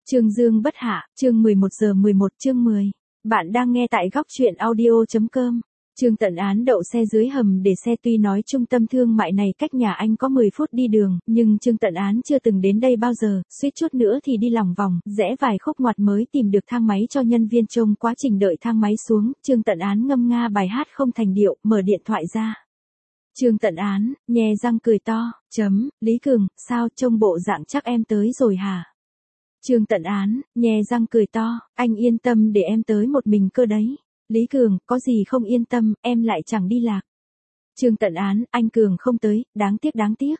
Chương Dương bất hạ, chương 11 giờ 11 chương 10. Bạn đang nghe tại góc truyện audio.com. Trương Tận Án đậu xe dưới hầm để xe, tuy nói trung tâm thương mại này cách nhà anh có 10 phút đi đường, nhưng Trương Tận Án chưa từng đến đây bao giờ, suýt chút nữa thì đi lòng vòng, rẽ vài khúc ngoặt mới tìm được thang máy cho nhân viên trông. Quá trình đợi thang máy xuống, Trương Tận Án ngâm nga bài hát không thành điệu, mở điện thoại ra. Trương Tận Án, nhe răng cười to, Lý Cường, sao trông bộ dạng chắc em tới rồi hả? Trương Tận Án, nhe răng cười to, anh yên tâm để em tới một mình cơ đấy. Lý Cường, có gì không yên tâm, em lại chẳng đi lạc. Trương Tận Án, anh Cường không tới, đáng tiếc.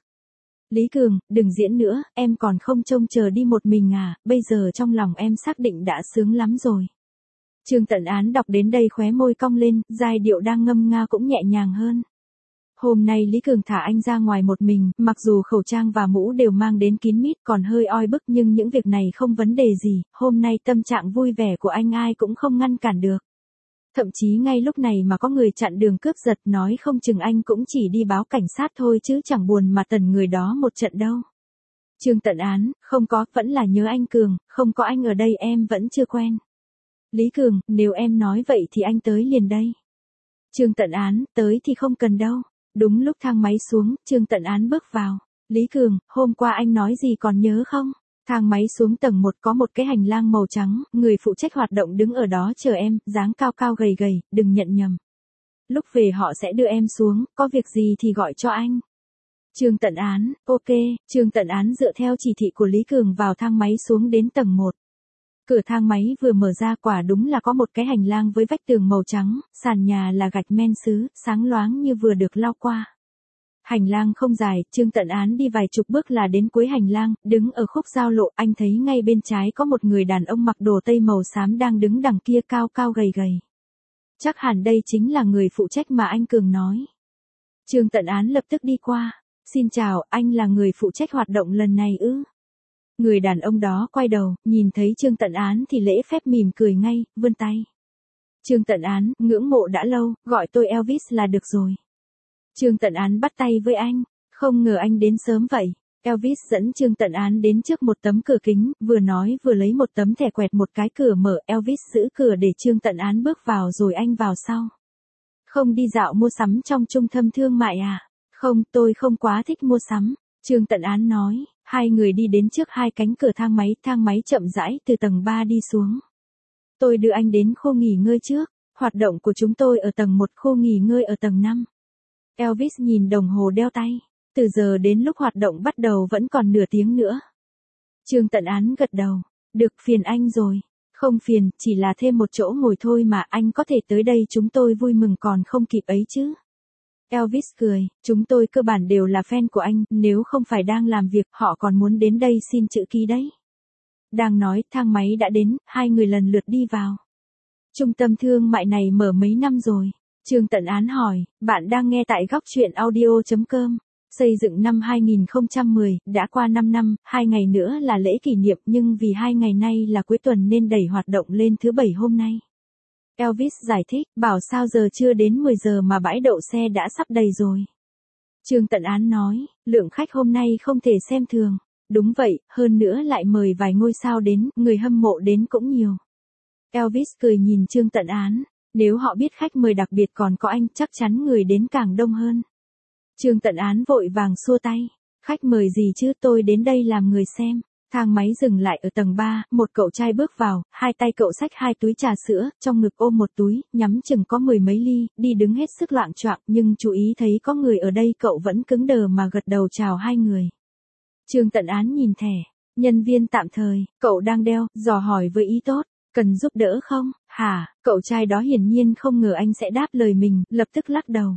Lý Cường, đừng diễn nữa, em còn không trông chờ đi một mình à, bây giờ trong lòng em xác định đã sướng lắm rồi. Trương Tận Án đọc đến đây khóe môi cong lên, giai điệu đang ngâm nga cũng nhẹ nhàng hơn. Hôm nay Lý Cường thả anh ra ngoài một mình, mặc dù khẩu trang và mũ đều mang đến kín mít còn hơi oi bức, nhưng những việc này không vấn đề gì, hôm nay tâm trạng vui vẻ của anh ai cũng không ngăn cản được. Thậm chí ngay lúc này mà có người chặn đường cướp giật, nói không chừng anh cũng chỉ đi báo cảnh sát thôi chứ chẳng buồn mà tần người đó một trận đâu. Trương Tận Án, không có, vẫn là nhớ anh Cường, không có anh ở đây em vẫn chưa quen. Lý Cường, nếu em nói vậy thì anh tới liền đây. Trương Tận Án, tới thì không cần đâu. Đúng lúc thang máy xuống, Trương Tận Án bước vào. Lý Cường, hôm qua anh nói gì còn nhớ không? Thang máy xuống tầng 1 có một cái hành lang màu trắng, người phụ trách hoạt động đứng ở đó chờ em, dáng cao cao gầy gầy, đừng nhận nhầm. Lúc về họ sẽ đưa em xuống, có việc gì thì gọi cho anh. Trương Tận Án, ok. Trương Tận Án dựa theo chỉ thị của Lý Cường vào thang máy xuống đến tầng 1. Cửa thang máy vừa mở ra, quả đúng là có một cái hành lang với vách tường màu trắng, sàn nhà là gạch men sứ, sáng loáng như vừa được lau qua. Hành lang không dài, Trương Tận Án đi vài chục bước là đến cuối hành lang, đứng ở khúc giao lộ, anh thấy ngay bên trái có một người đàn ông mặc đồ tây màu xám đang đứng đằng kia, cao cao gầy gầy. Chắc hẳn đây chính là người phụ trách mà anh Cường nói. Trương Tận Án lập tức đi qua. Xin chào, anh là người phụ trách hoạt động lần này ư? Người đàn ông đó quay đầu, nhìn thấy Trương Tận Án thì lễ phép mỉm cười ngay, vươn tay. Trương Tận Án, ngưỡng mộ đã lâu, gọi tôi Elvis là được rồi. Trương Tận Án bắt tay với anh, không ngờ anh đến sớm vậy. Elvis dẫn Trương Tận Án đến trước một tấm cửa kính, vừa nói vừa lấy một tấm thẻ quẹt một cái cửa mở. Elvis giữ cửa để Trương Tận Án bước vào rồi anh vào sau. Không đi dạo mua sắm trong trung tâm thương mại à? Không, tôi không quá thích mua sắm. Trương Tận Án nói. Hai người đi đến trước hai cánh cửa thang máy chậm rãi từ tầng 3 đi xuống. Tôi đưa anh đến khu nghỉ ngơi trước, hoạt động của chúng tôi ở tầng 1, khu nghỉ ngơi ở tầng 5. Elvis nhìn đồng hồ đeo tay, từ giờ đến lúc hoạt động bắt đầu vẫn còn nửa tiếng nữa. Trương Tận Án gật đầu, được, phiền anh rồi. Không phiền, chỉ là thêm một chỗ ngồi thôi mà, anh có thể tới đây chúng tôi vui mừng còn không kịp ấy chứ. Elvis cười, chúng tôi cơ bản đều là fan của anh, nếu không phải đang làm việc, họ còn muốn đến đây xin chữ ký đấy. Đang nói, thang máy đã đến, hai người lần lượt đi vào. Trung tâm thương mại này mở mấy năm rồi? Trương Tận Án hỏi, bạn đang nghe tại góc truyện audio.com. Xây dựng năm 2010, đã qua 5 năm, 2 ngày nữa là lễ kỷ niệm, nhưng vì 2 ngày nay là cuối tuần nên đẩy hoạt động lên thứ Bảy hôm nay. Elvis giải thích, bảo sao giờ chưa đến 10 giờ mà bãi đậu xe đã sắp đầy rồi. Trương Tận Án nói, lượng khách hôm nay không thể xem thường. Đúng vậy, hơn nữa lại mời vài ngôi sao đến, người hâm mộ đến cũng nhiều. Elvis cười nhìn Trương Tận Án, nếu họ biết khách mời đặc biệt còn có anh, chắc chắn người đến càng đông hơn. Trương Tận Án vội vàng xua tay, khách mời gì chứ, tôi đến đây làm người xem. Thang máy dừng lại ở tầng 3, một cậu trai bước vào, hai tay cậu xách hai túi trà sữa, trong ngực ôm một túi, nhắm chừng có 10 mấy ly, đi đứng hết sức loạng choạng, nhưng chú ý thấy có người ở đây cậu vẫn cứng đờ mà gật đầu chào hai người. Trương Tận Án nhìn thẻ, nhân viên tạm thời, cậu đang đeo, dò hỏi với ý tốt, cần giúp đỡ không, hả, cậu trai đó hiển nhiên không ngờ anh sẽ đáp lời mình, lập tức lắc đầu.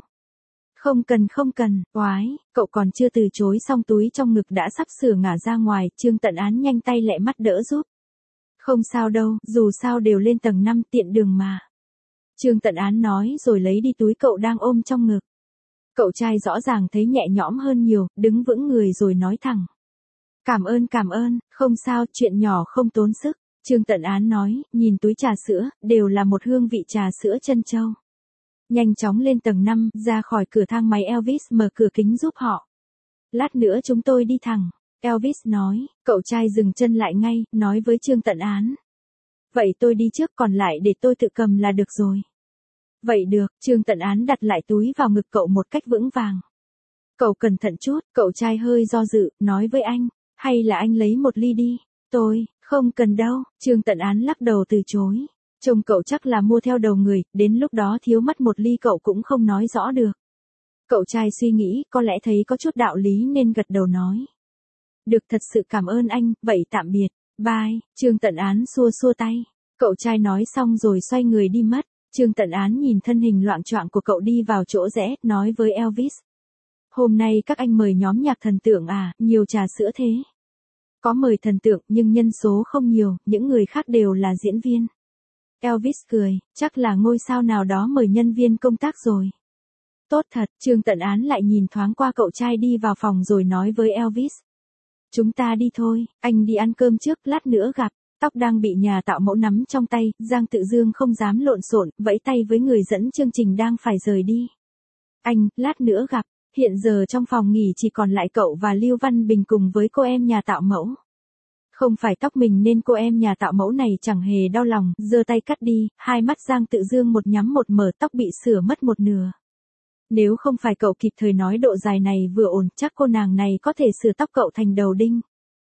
Không cần, oái, cậu còn chưa từ chối xong túi trong ngực đã sắp sửa ngả ra ngoài, Trương Tận Án nhanh tay lẹ mắt đỡ giúp. Không sao đâu, dù sao đều lên tầng 5 tiện đường mà. Trương Tận Án nói rồi lấy đi túi cậu đang ôm trong ngực. Cậu trai rõ ràng thấy nhẹ nhõm hơn nhiều, đứng vững người rồi nói thẳng. Cảm ơn, không sao, chuyện nhỏ không tốn sức. Trương Tận Án nói, nhìn túi trà sữa, đều là một hương vị trà sữa trân châu. Nhanh chóng lên tầng 5, ra khỏi cửa thang máy Elvis mở cửa kính giúp họ. Lát nữa chúng tôi đi thẳng. Elvis nói, cậu trai dừng chân lại ngay, nói với Trương Tận Án. Vậy tôi đi trước, còn lại để tôi tự cầm là được rồi. Vậy được, Trương Tận Án đặt lại túi vào ngực cậu một cách vững vàng. Cậu cẩn thận chút, cậu trai hơi do dự, nói với anh, hay là anh lấy một ly đi. Tôi, không cần đâu, Trương Tận Án lắc đầu từ chối. Trông cậu chắc là mua theo đầu người, đến lúc đó thiếu mất một ly cậu cũng không nói rõ được. Cậu trai suy nghĩ, có lẽ thấy có chút đạo lý nên gật đầu nói. Được, thật sự cảm ơn anh, vậy tạm biệt, bye, Trương Tận Án xua xua tay. Cậu trai nói xong rồi xoay người đi mất. Trương Tận Án nhìn thân hình loạng choạng của cậu đi vào chỗ rẽ, nói với Elvis. Hôm nay các anh mời nhóm nhạc thần tượng à, nhiều trà sữa thế. Có mời thần tượng nhưng nhân số không nhiều, những người khác đều là diễn viên. Elvis cười, chắc là ngôi sao nào đó mời nhân viên công tác rồi. Tốt thật, Trương Tận Án lại nhìn thoáng qua cậu trai đi vào phòng rồi nói với Elvis. Chúng ta đi thôi, anh đi ăn cơm trước, lát nữa gặp. Tóc đang bị nhà tạo mẫu nắm trong tay, Giang Tự Dương không dám lộn xộn, vẫy tay với người dẫn chương trình đang phải rời đi. Anh, lát nữa gặp. Hiện giờ trong phòng nghỉ chỉ còn lại cậu và Lưu Văn Bình cùng với cô em nhà tạo mẫu. Không phải tóc mình nên cô em nhà tạo mẫu này chẳng hề đau lòng, giơ tay cắt đi, hai mắt Giang Tự Dương một nhắm một mở, tóc bị sửa mất một nửa. Nếu không phải cậu kịp thời nói độ dài này vừa ổn, chắc cô nàng này có thể sửa tóc cậu thành đầu đinh.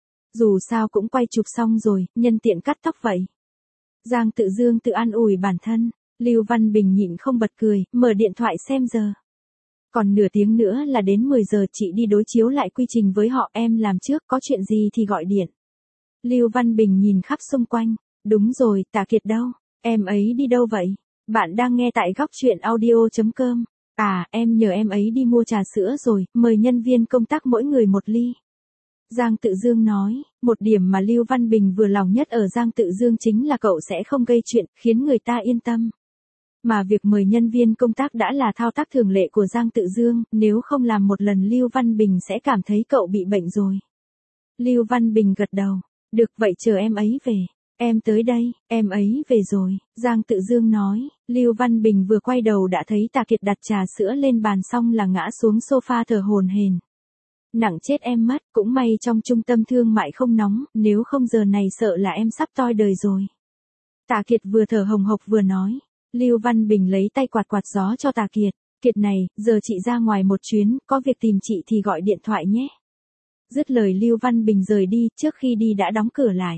Dù sao cũng quay chụp xong rồi, nhân tiện cắt tóc vậy. Giang Tự Dương tự an ủi bản thân, Lưu Văn Bình nhịn không bật cười, mở điện thoại xem giờ. Còn nửa tiếng nữa là đến 10 giờ, chị đi đối chiếu lại quy trình với họ, em làm trước, có chuyện gì thì gọi điện. Lưu Văn Bình nhìn khắp xung quanh, đúng rồi, Tạ Kiệt đâu, em ấy đi đâu vậy? Bạn đang nghe tại Góc Chuyện Audio.com. À, em nhờ em ấy đi mua trà sữa rồi, mời nhân viên công tác mỗi người một ly. Giang Tự Dương nói, một điểm mà Lưu Văn Bình vừa lòng nhất ở Giang Tự Dương chính là cậu sẽ không gây chuyện, khiến người ta yên tâm. Mà việc mời nhân viên công tác đã là thao tác thường lệ của Giang Tự Dương, nếu không làm một lần Lưu Văn Bình sẽ cảm thấy cậu bị bệnh rồi. Lưu Văn Bình gật đầu, được vậy chờ em ấy về. Em tới đây, em ấy về rồi, Giang Tự Dương nói. Lưu Văn Bình vừa quay đầu đã thấy Tạ Kiệt đặt trà sữa lên bàn xong là ngã xuống sofa thở hổn hển. Nặng chết em mất, cũng may trong trung tâm thương mại không nóng, nếu không giờ này sợ là em sắp toi đời rồi. Tạ Kiệt vừa thở hồng hộc vừa nói. Lưu Văn Bình lấy tay quạt quạt gió cho Tạ Kiệt. Kiệt này, giờ chị ra ngoài một chuyến, có việc tìm chị thì gọi điện thoại nhé. Dứt lời Lưu Văn Bình rời đi, trước khi đi đã đóng cửa lại.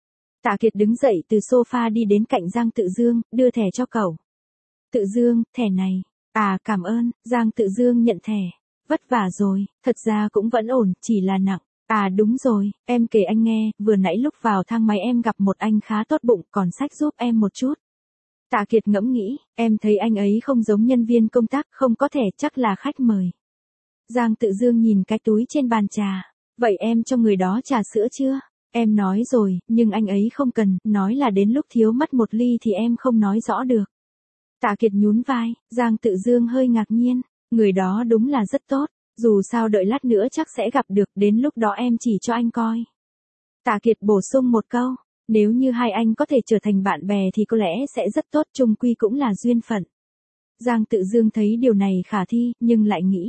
Tạ Kiệt đứng dậy từ sofa đi đến cạnh Giang Tự Dương, đưa thẻ cho cậu. Tự Dương, thẻ này. À, cảm ơn, Giang Tự Dương nhận thẻ. Vất vả rồi, thật ra cũng vẫn ổn, chỉ là nặng. À đúng rồi, em kể anh nghe, vừa nãy lúc vào thang máy em gặp một anh khá tốt bụng, còn xách giúp em một chút. Tạ Kiệt ngẫm nghĩ, em thấy anh ấy không giống nhân viên công tác, không có thẻ, chắc là khách mời. Giang Tự Dương nhìn cái túi trên bàn trà. Vậy em cho người đó trà sữa chưa? Em nói rồi, nhưng anh ấy không cần, nói là đến lúc thiếu mất một ly thì em không nói rõ được. Tạ Kiệt nhún vai, Giang Tự Dương hơi ngạc nhiên, người đó đúng là rất tốt, dù sao đợi lát nữa chắc sẽ gặp được, đến lúc đó em chỉ cho anh coi. Tạ Kiệt bổ sung một câu, nếu như hai anh có thể trở thành bạn bè thì có lẽ sẽ rất tốt, chung quy cũng là duyên phận. Giang Tự Dương thấy điều này khả thi, nhưng lại nghĩ.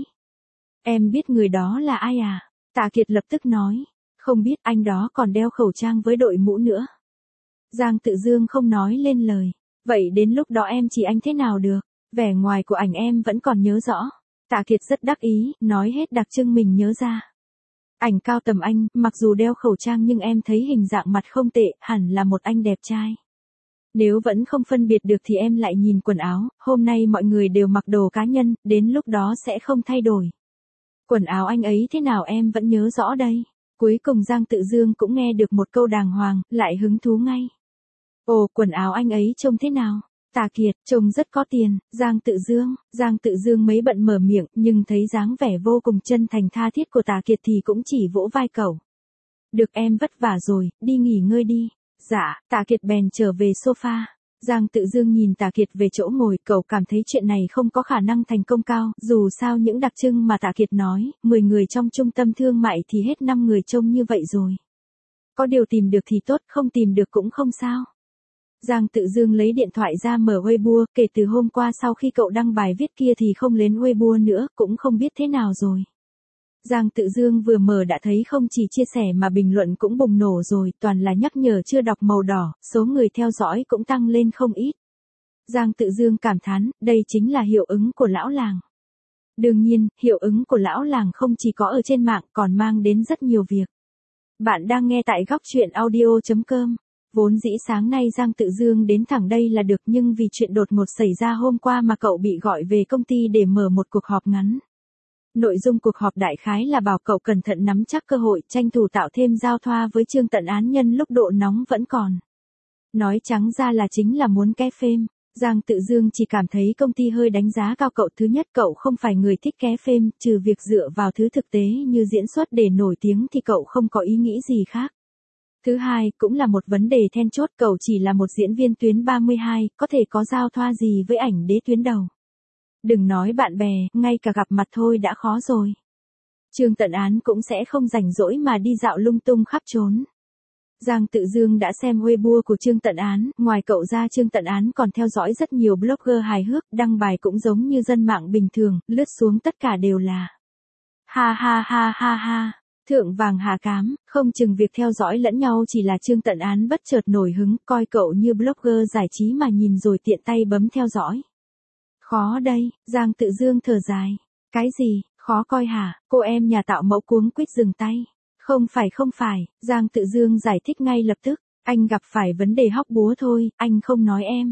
Em biết người đó là ai à? Tạ Kiệt lập tức nói, không biết, anh đó còn đeo khẩu trang với đội mũ nữa. Giang Tự Dương không nói lên lời, vậy đến lúc đó em chỉ anh thế nào được, vẻ ngoài của ảnh em vẫn còn nhớ rõ. Tạ Kiệt rất đắc ý, nói hết đặc trưng mình nhớ ra. Ảnh cao tầm anh, mặc dù đeo khẩu trang nhưng em thấy hình dạng mặt không tệ, hẳn là một anh đẹp trai. Nếu vẫn không phân biệt được thì em lại nhìn quần áo, hôm nay mọi người đều mặc đồ cá nhân, đến lúc đó sẽ không thay đổi. Quần áo anh ấy thế nào em vẫn nhớ rõ đây. Cuối cùng Giang Tự Dương cũng nghe được một câu đàng hoàng, lại hứng thú ngay. Ồ, quần áo anh ấy trông thế nào? Tạ Kiệt, trông rất có tiền. Giang Tự Dương mấy bận mở miệng, nhưng thấy dáng vẻ vô cùng chân thành tha thiết của Tạ Kiệt thì cũng chỉ vỗ vai cậu. Được, em vất vả rồi, đi nghỉ ngơi đi. Dạ, Tạ Kiệt bèn trở về sofa. Giang Tự Dương nhìn Tạ Kiệt về chỗ ngồi, cậu cảm thấy chuyện này không có khả năng thành công cao, dù sao những đặc trưng mà Tạ Kiệt nói, 10 người trong trung tâm thương mại thì hết 5 người trông như vậy rồi. Có điều tìm được thì tốt, không tìm được cũng không sao. Giang Tự Dương lấy điện thoại ra mở Weibo, kể từ hôm qua sau khi cậu đăng bài viết kia thì không lên Weibo nữa, cũng không biết thế nào rồi. Giang Tự Dương vừa mở đã thấy không chỉ chia sẻ mà bình luận cũng bùng nổ rồi, toàn là nhắc nhở chưa đọc màu đỏ, số người theo dõi cũng tăng lên không ít. Giang Tự Dương cảm thán, đây chính là hiệu ứng của lão làng. Đương nhiên, hiệu ứng của lão làng không chỉ có ở trên mạng còn mang đến rất nhiều việc. Bạn đang nghe tại góc chuyện audio.com. Vốn dĩ sáng nay Giang Tự Dương đến thẳng đây là được, nhưng vì chuyện đột ngột xảy ra hôm qua mà cậu bị gọi về công ty để mở một cuộc họp ngắn. Nội dung cuộc họp đại khái là bảo cậu cẩn thận nắm chắc cơ hội, tranh thủ tạo thêm giao thoa với Trương Tận Án nhân lúc độ nóng vẫn còn. Nói trắng ra là chính là muốn ké phêm. Giang Tự Dương chỉ cảm thấy công ty hơi đánh giá cao cậu. Thứ nhất, cậu không phải người thích ké phêm, trừ việc dựa vào thứ thực tế như diễn xuất để nổi tiếng thì cậu không có ý nghĩ gì khác. Thứ hai, cũng là một vấn đề then chốt, cậu chỉ là một diễn viên tuyến 32, có thể có giao thoa gì với ảnh đế tuyến đầu. Đừng nói bạn bè, ngay cả gặp mặt thôi đã khó rồi. Trương Tận Án cũng sẽ không rảnh rỗi mà đi dạo lung tung khắp trốn. Giang Tự Dương đã xem Weibo của Trương Tận Án, ngoài cậu ra Trương Tận Án còn theo dõi rất nhiều blogger hài hước, đăng bài cũng giống như dân mạng bình thường, lướt xuống tất cả đều là ha ha ha ha ha, thượng vàng hạ cám, không chừng việc theo dõi lẫn nhau chỉ là Trương Tận Án bất chợt nổi hứng, coi cậu như blogger giải trí mà nhìn rồi tiện tay bấm theo dõi. Khó đây, Giang Tự Dương thở dài. Cái gì, khó coi hả? Cô em nhà tạo mẫu cuống quýt dừng tay. Không phải, Giang Tự Dương giải thích ngay lập tức. Anh gặp phải vấn đề hóc búa thôi, anh không nói em.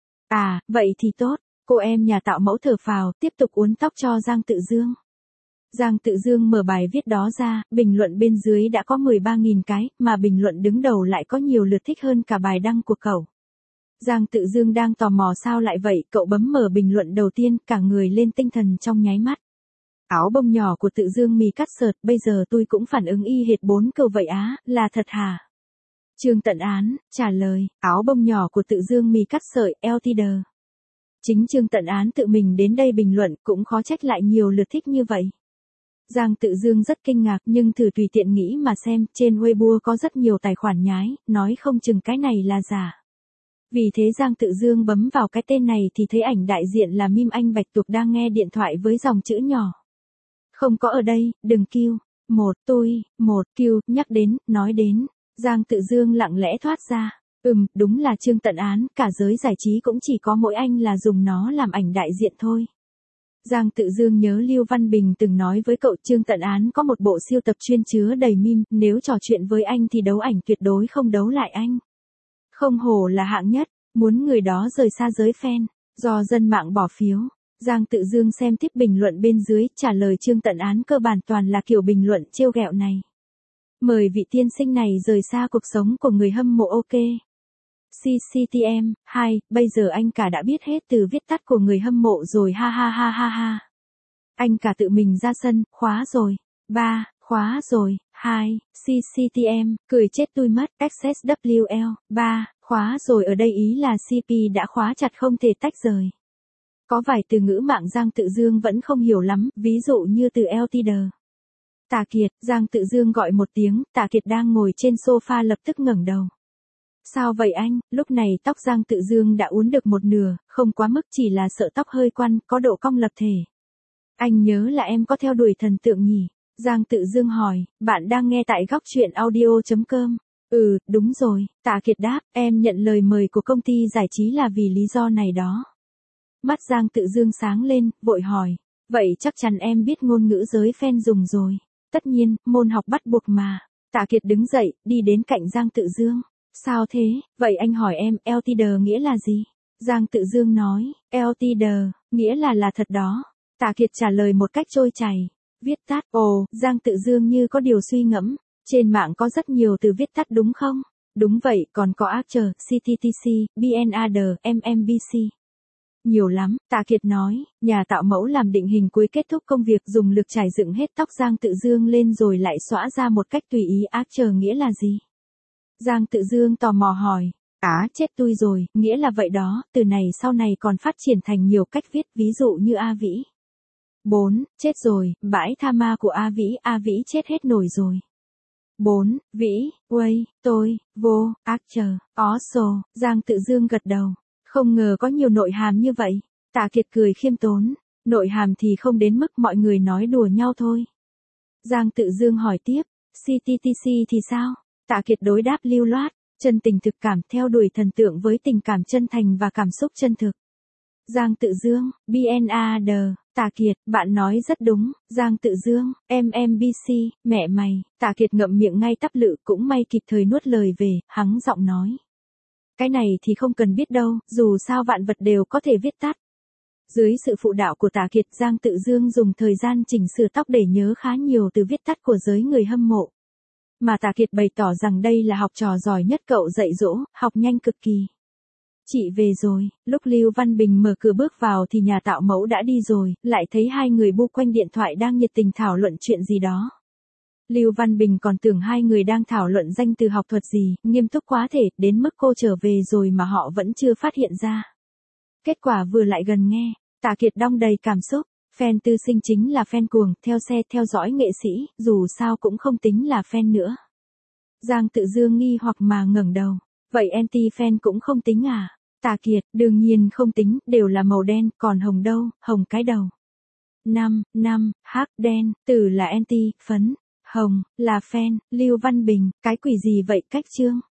À, vậy thì tốt. Cô em nhà tạo mẫu thở phào, tiếp tục uốn tóc cho Giang Tự Dương. Giang Tự Dương mở bài viết đó ra, bình luận bên dưới đã có 13.000 cái, mà bình luận đứng đầu lại có nhiều lượt thích hơn cả bài đăng của cậu. Giang Tự Dương đang tò mò sao lại vậy, cậu bấm mở bình luận đầu tiên, cả người lên tinh thần trong nháy mắt. Áo bông nhỏ của Tự Dương mì cắt sợt, bây giờ tôi cũng phản ứng y hệt 4 câu vậy á, là thật hả? Trương Tận Án, trả lời, áo bông nhỏ của Tự Dương mì cắt sợi, LTD. Chính Trương Tận Án tự mình đến đây bình luận, cũng khó trách lại nhiều lượt thích như vậy. Giang Tự Dương rất kinh ngạc, nhưng thử tùy tiện nghĩ mà xem, trên Weibo có rất nhiều tài khoản nhái, nói không chừng cái này là giả. Vì thế Giang Tự Dương bấm vào cái tên này thì thấy ảnh đại diện là meme anh Bạch Tuộc đang nghe điện thoại với dòng chữ nhỏ. Không có ở đây, đừng kêu. Kêu, nhắc đến, nói đến. Giang Tự Dương lặng lẽ thoát ra. Đúng là Trương Tận Án, cả giới giải trí cũng chỉ có mỗi anh là dùng nó làm ảnh đại diện thôi. Giang Tự Dương nhớ Lưu Văn Bình từng nói với cậu Trương Tận Án có một bộ siêu tập chuyên chứa đầy meme, nếu trò chuyện với anh thì đấu ảnh tuyệt đối không đấu lại anh. Không hổ là hạng nhất, muốn người đó rời xa giới fan, do dân mạng bỏ phiếu. Giang Tự Dương xem tiếp bình luận bên dưới, trả lời Trương Tận Án cơ bản toàn là kiểu bình luận trêu ghẹo này. Mời vị tiên sinh này rời xa cuộc sống của người hâm mộ ok. CCTM, 2, bây giờ anh cả đã biết hết từ viết tắt của người hâm mộ rồi ha ha ha ha ha. Anh cả tự mình ra sân, khóa rồi. 3, khóa rồi. 2, CCTM, cười chết tôi mất, XSWL, 3, khóa rồi ở đây ý là CP đã khóa chặt không thể tách rời. Có vài từ ngữ mạng Giang Tự Dương vẫn không hiểu lắm, ví dụ như từ LTD. Tạ Kiệt, Giang Tự Dương gọi một tiếng, Tạ Kiệt đang ngồi trên sofa lập tức ngẩng đầu. Sao vậy anh? Lúc này tóc Giang Tự Dương đã uốn được một nửa, không quá mức, chỉ là sợ tóc hơi quăn, có độ cong lập thể. Anh nhớ là em có theo đuổi thần tượng nhỉ? Giang Tự Dương hỏi, bạn đang nghe tại góc chuyện audio.com. Đúng rồi, Tạ Kiệt đáp, em nhận lời mời của công ty giải trí là vì lý do này đó. Mắt Giang Tự Dương sáng lên, vội hỏi, vậy chắc chắn em biết ngôn ngữ giới fan dùng rồi. Tất nhiên, môn học bắt buộc mà. Tạ Kiệt đứng dậy, đi đến cạnh Giang Tự Dương. Sao thế, vậy anh hỏi em, LTD nghĩa là gì? Giang Tự Dương nói, LTD, nghĩa là thật đó. Tạ Kiệt trả lời một cách trôi chảy. Viết tắt, Giang Tự Dương như có điều suy ngẫm. Trên mạng có rất nhiều từ viết tắt đúng không? Đúng vậy, còn có Actor, CTTC, BNAD, MMBC. Nhiều lắm, Tạ Kiệt nói, nhà tạo mẫu làm định hình cuối kết thúc công việc dùng lược chải dựng hết tóc Giang Tự Dương lên rồi lại xõa ra một cách tùy ý. Actor nghĩa là gì? Giang Tự Dương tò mò hỏi. Chết tôi rồi, nghĩa là vậy đó, từ này sau này còn phát triển thành nhiều cách viết, ví dụ như A Vĩ. 4, chết rồi, bãi tha ma của A Vĩ chết hết nổi rồi. 4, Vĩ, vô, Actor, also, Giang Tự Dương gật đầu. Không ngờ có nhiều nội hàm như vậy. Tạ Kiệt cười khiêm tốn. Nội hàm thì không đến mức mọi người nói đùa nhau thôi. Giang Tự Dương hỏi tiếp, CTTC thì sao? Tạ Kiệt đối đáp lưu loát, chân tình thực cảm theo đuổi thần tượng với tình cảm chân thành và cảm xúc chân thực. Giang Tự Dương, BNAD, Tạ Kiệt, bạn nói rất đúng, Giang Tự Dương, MMBC, mẹ mày, Tạ Kiệt ngậm miệng ngay tắp lự cũng may kịp thời nuốt lời về, hắng giọng nói. Cái này thì không cần biết đâu, dù sao vạn vật đều có thể viết tắt. Dưới sự phụ đạo của Tạ Kiệt, Giang Tự Dương dùng thời gian chỉnh sửa tóc để nhớ khá nhiều từ viết tắt của giới người hâm mộ. Mà Tạ Kiệt bày tỏ rằng đây là học trò giỏi nhất cậu dạy dỗ, học nhanh cực kỳ. Chị về rồi, lúc Lưu Văn Bình mở cửa bước vào thì nhà tạo mẫu đã đi rồi, lại thấy hai người bu quanh điện thoại đang nhiệt tình thảo luận chuyện gì đó. Lưu Văn Bình còn tưởng hai người đang thảo luận danh từ học thuật gì, nghiêm túc quá thể, đến mức cô trở về rồi mà họ vẫn chưa phát hiện ra. Kết quả vừa lại gần nghe, Tạ Kiệt đong đầy cảm xúc, fan tư sinh chính là fan cuồng, theo xe theo dõi nghệ sĩ, dù sao cũng không tính là fan nữa. Giang Tự Dương nghi hoặc mà ngẩng đầu, vậy anti-fan cũng không tính à? Tạ Kiệt, đương nhiên không tính, đều là màu đen, còn hồng đâu, hồng cái đầu. Hắc đen, tử là anti, phấn, hồng, là fan, Lưu Văn Bình, cái quỷ gì vậy cách chương?